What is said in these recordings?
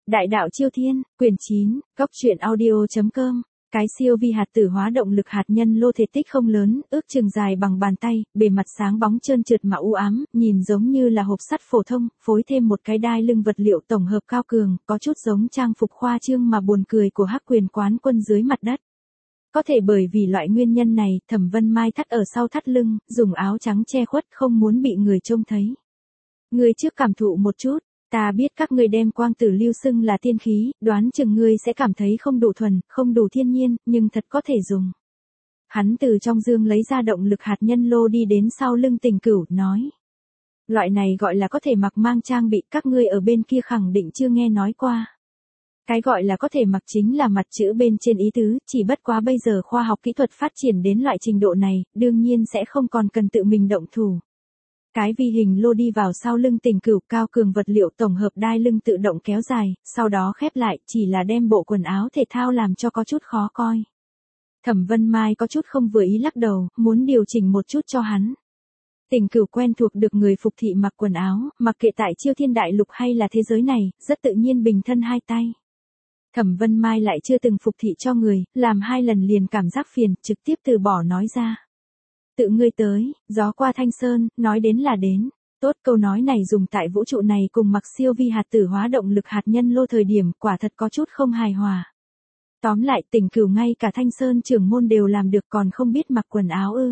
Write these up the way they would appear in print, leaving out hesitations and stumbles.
Đại đạo Chiêu Thiên, quyển 9, góc truyện audio.com. Cái siêu vi hạt tử hóa động lực hạt nhân lô thể tích không lớn, ước chừng dài bằng bàn tay, bề mặt sáng bóng trơn trượt mà u ám, nhìn giống như là hộp sắt phổ thông, phối thêm một cái đai lưng vật liệu tổng hợp cao cường, có chút giống trang phục khoa trương mà buồn cười của Hắc Quyền quán quân dưới mặt đất. Có thể bởi vì loại nguyên nhân này, Thẩm Vân Mai thắt ở sau thắt lưng, dùng áo trắng che khuất không muốn bị người trông thấy. Ngươi trước cảm thụ một chút. Ta biết các ngươi đem quang tử lưu xưng là tiên khí, đoán chừng ngươi sẽ cảm thấy không đủ thuần, không đủ thiên nhiên, nhưng thật có thể dùng. Hắn từ trong dương lấy ra động lực hạt nhân lô đi đến sau lưng Tình Cửu, nói. Loại này gọi là có thể mặc mang trang bị, các ngươi ở bên kia khẳng định chưa nghe nói qua. Cái gọi là có thể mặc chính là mặt chữ bên trên ý tứ, chỉ bất quá bây giờ khoa học kỹ thuật phát triển đến loại trình độ này, đương nhiên sẽ không còn cần tự mình động thủ. Cái vi hình lô đi vào sau lưng Tình Cửu, cao cường vật liệu tổng hợp đai lưng tự động kéo dài, sau đó khép lại, chỉ là đem bộ quần áo thể thao làm cho có chút khó coi. Thẩm Vân Mai có chút không vừa ý lắc đầu, muốn điều chỉnh một chút cho hắn. Tình Cửu quen thuộc được người phục thị mặc quần áo, mặc kệ tại Chiêu Thiên đại lục hay là thế giới này, rất tự nhiên bình thân hai tay. Thẩm Vân Mai lại chưa từng phục thị cho người, làm 2 lần liền cảm giác phiền, trực tiếp từ bỏ nói ra. Tự ngươi tới, gió qua Thanh Sơn, nói đến là đến. Tốt, câu nói này dùng tại vũ trụ này cùng mặc siêu vi hạt tử hóa động lực hạt nhân lô thời điểm, quả thật có chút không hài hòa. Tóm lại, Tình Cửu ngay cả Thanh Sơn trưởng môn đều làm được, còn không biết mặc quần áo ư.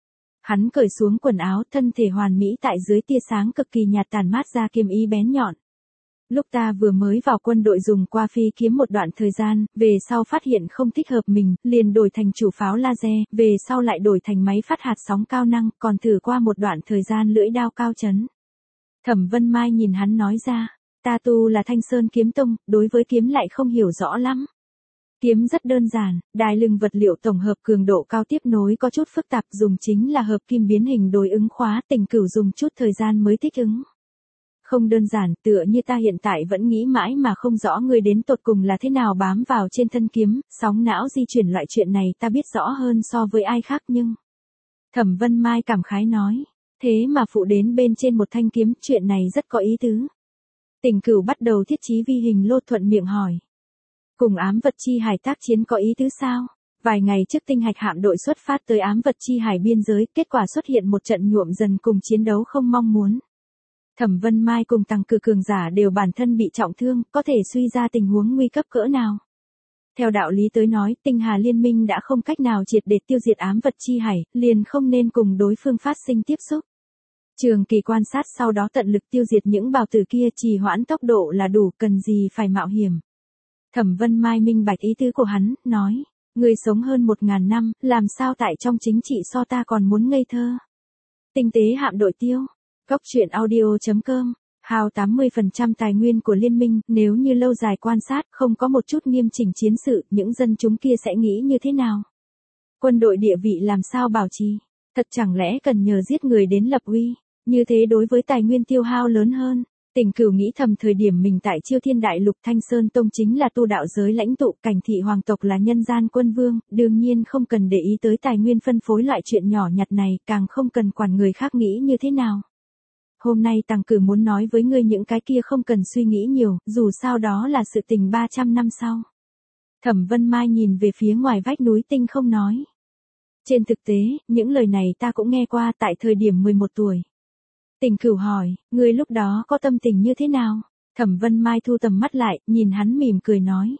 Hắn cởi xuống quần áo, thân thể hoàn mỹ tại dưới tia sáng cực kỳ nhạt tản mát ra kiếm ý bén nhọn. Lúc ta vừa mới vào quân đội dùng qua phi kiếm một đoạn thời gian, về sau phát hiện không thích hợp mình, liền đổi thành chủ pháo laser, về sau lại đổi thành máy phát hạt sóng cao năng, còn thử qua một đoạn thời gian lưỡi đao cao chấn. Thẩm Vân Mai nhìn hắn nói ra, ta tu là Thanh Sơn kiếm tông, đối với kiếm lại không hiểu rõ lắm. Kiếm rất đơn giản, đai lưng vật liệu tổng hợp cường độ cao tiếp nối có chút phức tạp, dùng chính là hợp kim biến hình đối ứng khóa, Tình Cửu dùng chút thời gian mới thích ứng. Không đơn giản, tựa như ta hiện tại vẫn nghĩ mãi mà không rõ ngươi đến tột cùng là thế nào bám vào trên thân kiếm, sóng não di chuyển loại chuyện này ta biết rõ hơn so với ai khác nhưng. Thẩm Vân Mai cảm khái nói, thế mà phụ đến bên trên một thanh kiếm, chuyện này rất có ý tứ. Tình Cửu bắt đầu thiết trí vi hình lô, thuận miệng hỏi. Cùng ám vật chi hải tác chiến có ý tứ sao? Vài ngày trước tinh hạch hạm đội xuất phát tới ám vật chi hải biên giới, kết quả xuất hiện một trận nhuộm dần cùng chiến đấu không mong muốn. Thẩm Vân Mai cùng Tằng Cử cường giả đều bản thân bị trọng thương, có thể suy ra tình huống nguy cấp cỡ nào. Theo đạo lý tới nói, Tinh Hà Liên minh đã không cách nào triệt để tiêu diệt ám vật chi hải, liền không nên cùng đối phương phát sinh tiếp xúc. Trường kỳ quan sát sau đó tận lực tiêu diệt những bào tử kia, trì hoãn tốc độ là đủ, cần gì phải mạo hiểm. Thẩm Vân Mai minh bạch ý tứ của hắn, nói, người sống hơn 1000 năm, làm sao tại trong chính trị so ta còn muốn ngây thơ. Tinh tế hạm đội tiêu. Góc truyện audio.com, hao 80% tài nguyên của liên minh, nếu như lâu dài quan sát, không có một chút nghiêm chỉnh chiến sự, những dân chúng kia sẽ nghĩ như thế nào? Quân đội địa vị làm sao bảo trì? Thật chẳng lẽ cần nhờ giết người đến lập uy? Như thế đối với tài nguyên tiêu hao lớn hơn. Tình Cửu nghĩ thầm, thời điểm mình tại Chiêu Thiên đại lục, Thanh Sơn tông chính là tu đạo giới lãnh tụ, Cảnh Thị hoàng tộc là nhân gian quân vương, đương nhiên không cần để ý tới tài nguyên phân phối loại chuyện nhỏ nhặt này, càng không cần quản người khác nghĩ như thế nào. Hôm nay Tằng Cử muốn nói với ngươi những cái kia không cần suy nghĩ nhiều, dù sao đó là sự tình 300 năm sau. Thẩm Vân Mai nhìn về phía ngoài vách núi tinh không nói. Trên thực tế, những lời này ta cũng nghe qua tại thời điểm 11 tuổi. Tình Cửu hỏi, ngươi lúc đó có tâm tình như thế nào? Thẩm Vân Mai thu tầm mắt lại, nhìn hắn mỉm cười nói.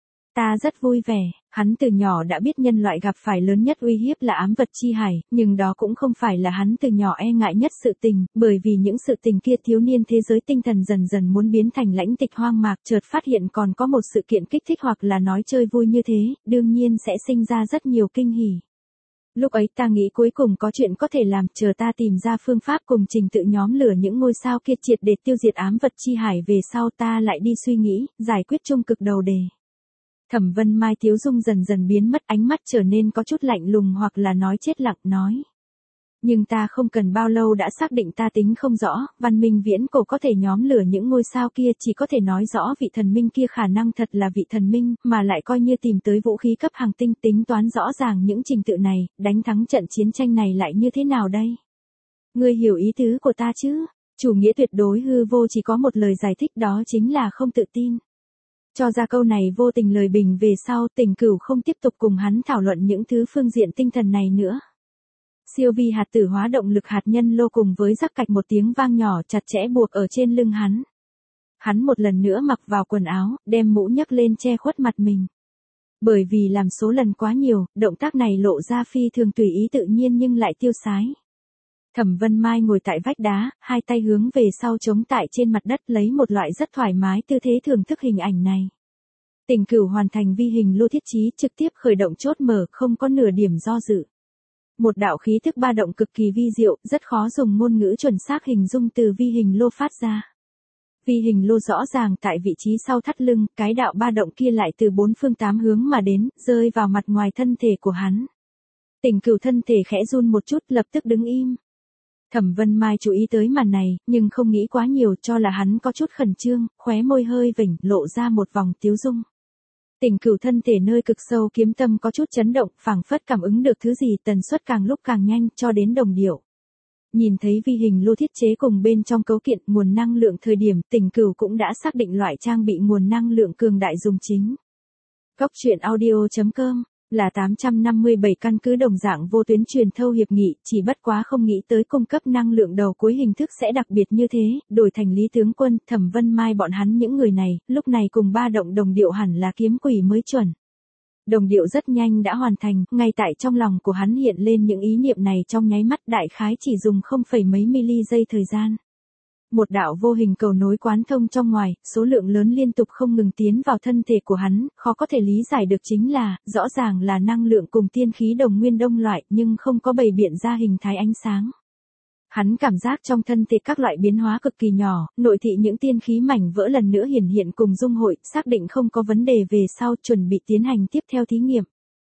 Ta rất vui vẻ, hắn từ nhỏ đã biết nhân loại gặp phải lớn nhất uy hiếp là ám vật chi hải, nhưng đó cũng không phải là hắn từ nhỏ e ngại nhất sự tình, bởi vì những sự tình kia thiếu niên thế giới tinh thần dần dần muốn biến thành lãnh tịch hoang mạc, chợt phát hiện còn có một sự kiện kích thích hoặc là nói chơi vui như thế, đương nhiên sẽ sinh ra rất nhiều kinh hỉ. Lúc ấy ta nghĩ cuối cùng có chuyện có thể làm, chờ ta tìm ra phương pháp cùng trình tự nhóm lửa những ngôi sao kia triệt để tiêu diệt ám vật chi hải về sau, ta lại đi suy nghĩ, giải quyết chung cực đầu đề. Thẩm Vân Mai thiếu dung dần dần biến mất, ánh mắt trở nên có chút lạnh lùng hoặc là nói chết lặng, nói. Nhưng ta không cần bao lâu đã xác định ta tính không rõ, văn minh viễn cổ có thể nhóm lửa những ngôi sao kia, chỉ có thể nói rõ vị thần minh kia khả năng thật là vị thần minh, mà lại coi như tìm tới vũ khí cấp hàng tinh, tính toán rõ ràng những trình tự này, đánh thắng trận chiến tranh này lại như thế nào đây? Ngươi hiểu ý tứ của ta chứ? Chủ nghĩa tuyệt đối hư vô chỉ có một lời giải thích, đó chính là không tự tin. Cho ra câu này vô tình lời bình về sau, Tình Cửu không tiếp tục cùng hắn thảo luận những thứ phương diện tinh thần này nữa. Siêu vi hạt tử hóa động lực hạt nhân lô cùng với rắc cạch một tiếng vang nhỏ chặt chẽ buộc ở trên lưng hắn. Hắn một lần nữa mặc vào quần áo, đem mũ nhấc lên che khuất mặt mình. Bởi vì làm số lần quá nhiều, động tác này lộ ra phi thường tùy ý tự nhiên nhưng lại tiêu sái. Thẩm Vân Mai ngồi tại vách đá, hai tay hướng về sau chống tại trên mặt đất lấy một loại rất thoải mái tư thế thưởng thức hình ảnh này. Tình Cửu hoàn thành vi hình lô thiết trí trực tiếp khởi động chốt mở không có nửa điểm do dự. Một đạo khí thức ba động cực kỳ vi diệu, rất khó dùng ngôn ngữ chuẩn xác hình dung từ vi hình lô phát ra. Vi hình lô rõ ràng tại vị trí sau thắt lưng, cái đạo ba động kia lại từ bốn phương tám hướng mà đến, rơi vào mặt ngoài thân thể của hắn. Tình Cửu thân thể khẽ run một chút lập tức đứng im. Thẩm Vân Mai chú ý tới màn này, nhưng không nghĩ quá nhiều cho là hắn có chút khẩn trương, khóe môi hơi vểnh, lộ ra một vòng tiếu dung. Tình Cửu thân thể nơi cực sâu kiếm tâm có chút chấn động, phảng phất cảm ứng được thứ gì tần suất càng lúc càng nhanh cho đến đồng điệu. Nhìn thấy vi hình lô thiết chế cùng bên trong cấu kiện nguồn năng lượng thời điểm Tình Cửu cũng đã xác định loại trang bị nguồn năng lượng cường đại dùng chính. Góc truyện audio.com là 857 căn cứ đồng dạng vô tuyến truyền thâu hiệp nghị, chỉ bất quá không nghĩ tới cung cấp năng lượng đầu cuối hình thức sẽ đặc biệt như thế, đổi thành Lý tướng quân, Thẩm Vân Mai bọn hắn những người này, lúc này cùng ba động đồng điệu hẳn là kiếm quỷ mới chuẩn. Đồng điệu rất nhanh đã hoàn thành, ngay tại trong lòng của hắn hiện lên những ý niệm này trong nháy mắt đại khái chỉ dùng không phẩy mấy mili giây thời gian. Một đạo vô hình cầu nối quán thông trong ngoài, số lượng lớn liên tục không ngừng tiến vào thân thể của hắn, khó có thể lý giải được chính là, rõ ràng là năng lượng cùng tiên khí đồng nguyên đông loại nhưng không có bày biện ra hình thái ánh sáng. Hắn cảm giác trong thân thể các loại biến hóa cực kỳ nhỏ, nội thị những tiên khí mảnh vỡ lần nữa hiển hiện cùng dung hội, xác định không có vấn đề về sau chuẩn bị tiến hành tiếp theo thí nghiệm.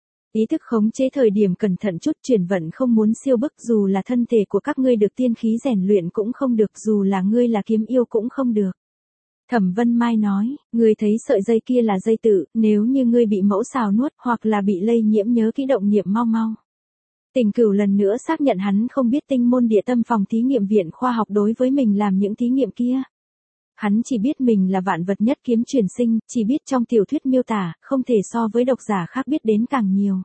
Ý thức khống chế thời điểm cẩn thận chút chuyển vận không muốn siêu bức dù là thân thể của các ngươi được tiên khí rèn luyện cũng không được dù là ngươi là kiếm yêu cũng không được. Thẩm Vân Mai nói, ngươi thấy sợi dây kia là dây tự, nếu như ngươi bị mẫu xào nuốt hoặc là bị lây nhiễm nhớ kỹ động niệm mau mau. Tình Cửu lần nữa xác nhận hắn không biết tinh môn địa tâm phòng thí nghiệm viện khoa học đối với mình làm những thí nghiệm kia. Hắn chỉ biết mình là vạn vật nhất kiếm truyền sinh, chỉ biết trong tiểu thuyết miêu tả, không thể so với độc giả khác biết đến càng nhiều.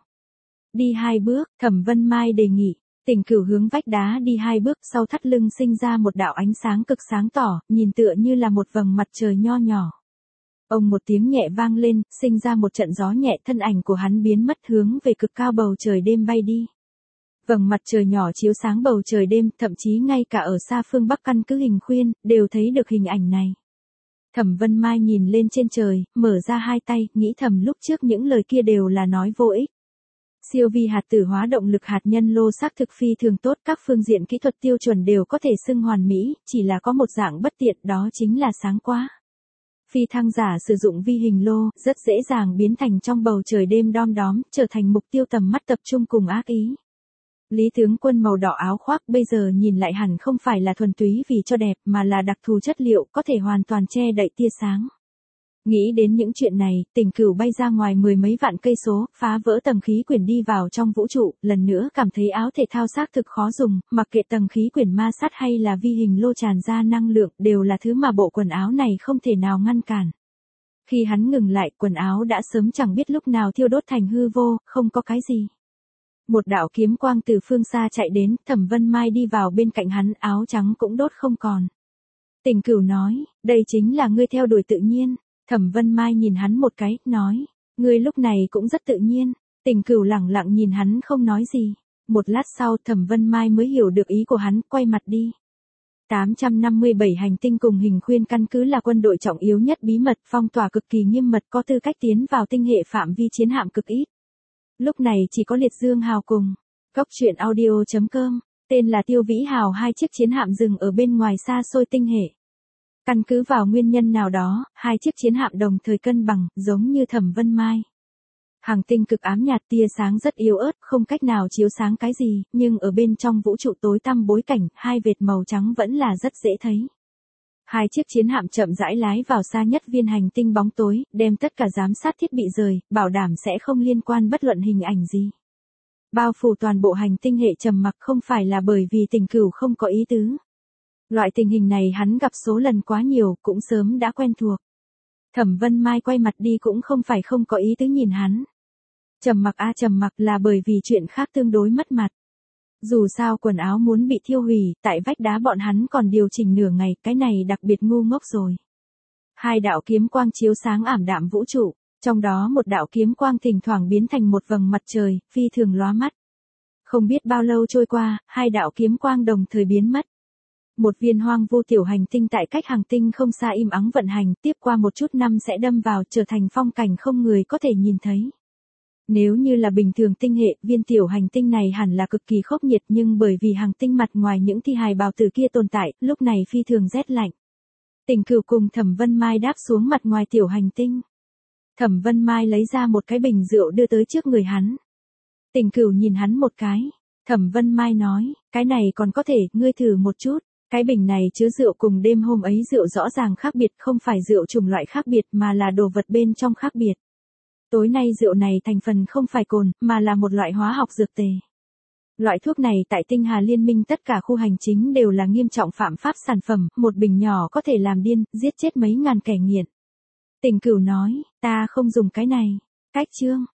Đi 2 bước, Thẩm Vân Mai đề nghị, Tình Cửu hướng vách đá đi 2 bước sau thắt lưng sinh ra một đạo ánh sáng cực sáng tỏ, nhìn tựa như là một vầng mặt trời nho nhỏ. Ông một tiếng nhẹ vang lên, sinh ra một trận gió nhẹ thân ảnh của hắn biến mất hướng về cực cao bầu trời đêm bay đi. Vầng mặt trời nhỏ chiếu sáng bầu trời đêm, thậm chí ngay cả ở xa phương Bắc căn cứ Hình Khuyên, đều thấy được hình ảnh này. Thẩm Vân Mai nhìn lên trên trời, mở ra hai tay, nghĩ thầm lúc trước những lời kia đều là nói vô ích. Siêu vi hạt tử hóa động lực hạt nhân lô xác thực phi thường tốt, các phương diện kỹ thuật tiêu chuẩn đều có thể xưng hoàn mỹ, chỉ là có một dạng bất tiện đó chính là sáng quá. Phi thăng giả sử dụng vi hình lô, rất dễ dàng biến thành trong bầu trời đêm đom đóm, trở thành mục tiêu tầm mắt tập trung cùng ác ý. Lý tướng quân màu đỏ áo khoác bây giờ nhìn lại hẳn không phải là thuần túy vì cho đẹp mà là đặc thù chất liệu có thể hoàn toàn che đậy tia sáng. Nghĩ đến những chuyện này, Tình Cửu bay ra ngoài 10 mấy vạn cây số, phá vỡ tầng khí quyển đi vào trong vũ trụ, lần nữa cảm thấy áo thể thao xác thực khó dùng, mặc kệ tầng khí quyển ma sát hay là vi hình lô tràn ra năng lượng, đều là thứ mà bộ quần áo này không thể nào ngăn cản. Khi hắn ngừng lại, quần áo đã sớm chẳng biết lúc nào thiêu đốt thành hư vô, không có cái gì. Một đạo kiếm quang từ phương xa chạy đến, Thẩm Vân Mai đi vào bên cạnh hắn, áo trắng cũng đốt không còn. Tình Cửu nói, đây chính là ngươi theo đuổi tự nhiên. Thẩm Vân Mai nhìn hắn một cái, nói, ngươi lúc này cũng rất tự nhiên. Tình Cửu lẳng lặng nhìn hắn không nói gì. Một lát sau Thẩm Vân Mai mới hiểu được ý của hắn, quay mặt đi. 857 hành tinh cùng Hình Khuyên căn cứ là quân đội trọng yếu nhất bí mật, phong tỏa cực kỳ nghiêm mật, có tư cách tiến vào tinh hệ phạm vi chiến hạm cực ít. Lúc này chỉ có Liệt Dương Hào cùng Góc truyện audio.com, tên là Tiêu Vĩ Hào, hai chiếc chiến hạm dừng ở bên ngoài xa xôi tinh hệ. Căn cứ vào nguyên nhân nào đó, hai chiếc chiến hạm đồng thời cân bằng, giống như Thẩm Vân Mai. Hành tinh cực ám nhạt, tia sáng rất yếu ớt, không cách nào chiếu sáng cái gì, nhưng ở bên trong vũ trụ tối tăm bối cảnh, hai vệt màu trắng vẫn là rất dễ thấy. Hai chiếc chiến hạm chậm rãi lái vào xa nhất viên hành tinh bóng tối, đem tất cả giám sát thiết bị rời, bảo đảm sẽ không liên quan bất luận hình ảnh gì. Bao phủ toàn bộ hành tinh hệ trầm mặc không phải là bởi vì Tình Cửu không có ý tứ. Loại tình hình này hắn gặp số lần quá nhiều, cũng sớm đã quen thuộc. Thẩm Vân Mai quay mặt đi cũng không phải không có ý tứ nhìn hắn. Trầm mặc trầm mặc là bởi vì chuyện khác tương đối mất mặt. Dù sao quần áo muốn bị thiêu hủy, tại vách đá bọn hắn còn điều chỉnh nửa ngày, cái này đặc biệt ngu ngốc rồi. Hai đạo kiếm quang chiếu sáng ảm đạm vũ trụ, trong đó một đạo kiếm quang thỉnh thoảng biến thành một vầng mặt trời, phi thường lóa mắt. Không biết bao lâu trôi qua, hai đạo kiếm quang đồng thời biến mất. Một viên hoang vu tiểu hành tinh tại cách hành tinh không xa im ắng vận hành, tiếp qua một chút năm sẽ đâm vào trở thành phong cảnh không người có thể nhìn thấy. Nếu như là bình thường tinh hệ, viên tiểu hành tinh này hẳn là cực kỳ khốc nhiệt, nhưng bởi vì hành tinh mặt ngoài những thi hài bào tử kia tồn tại, lúc này phi thường rét lạnh. Tình Cửu cùng Thẩm Vân Mai đáp xuống mặt ngoài tiểu hành tinh. Thẩm Vân Mai lấy ra một cái bình rượu đưa tới trước người hắn. Tình Cửu nhìn hắn một cái. Thẩm Vân Mai nói, cái này còn có thể, ngươi thử một chút. Cái bình này chứa rượu cùng đêm hôm ấy rượu rõ ràng khác biệt, không phải rượu chủng loại khác biệt mà là đồ vật bên trong khác biệt. Tối nay rượu này thành phần không phải cồn, mà là một loại hóa học dược tề. Loại thuốc này tại Tinh Hà Liên minh tất cả khu hành chính đều là nghiêm trọng phạm pháp sản phẩm, một bình nhỏ có thể làm điên, giết chết mấy ngàn kẻ nghiện. Tình Cửu nói, ta không dùng cái này. Cách chương.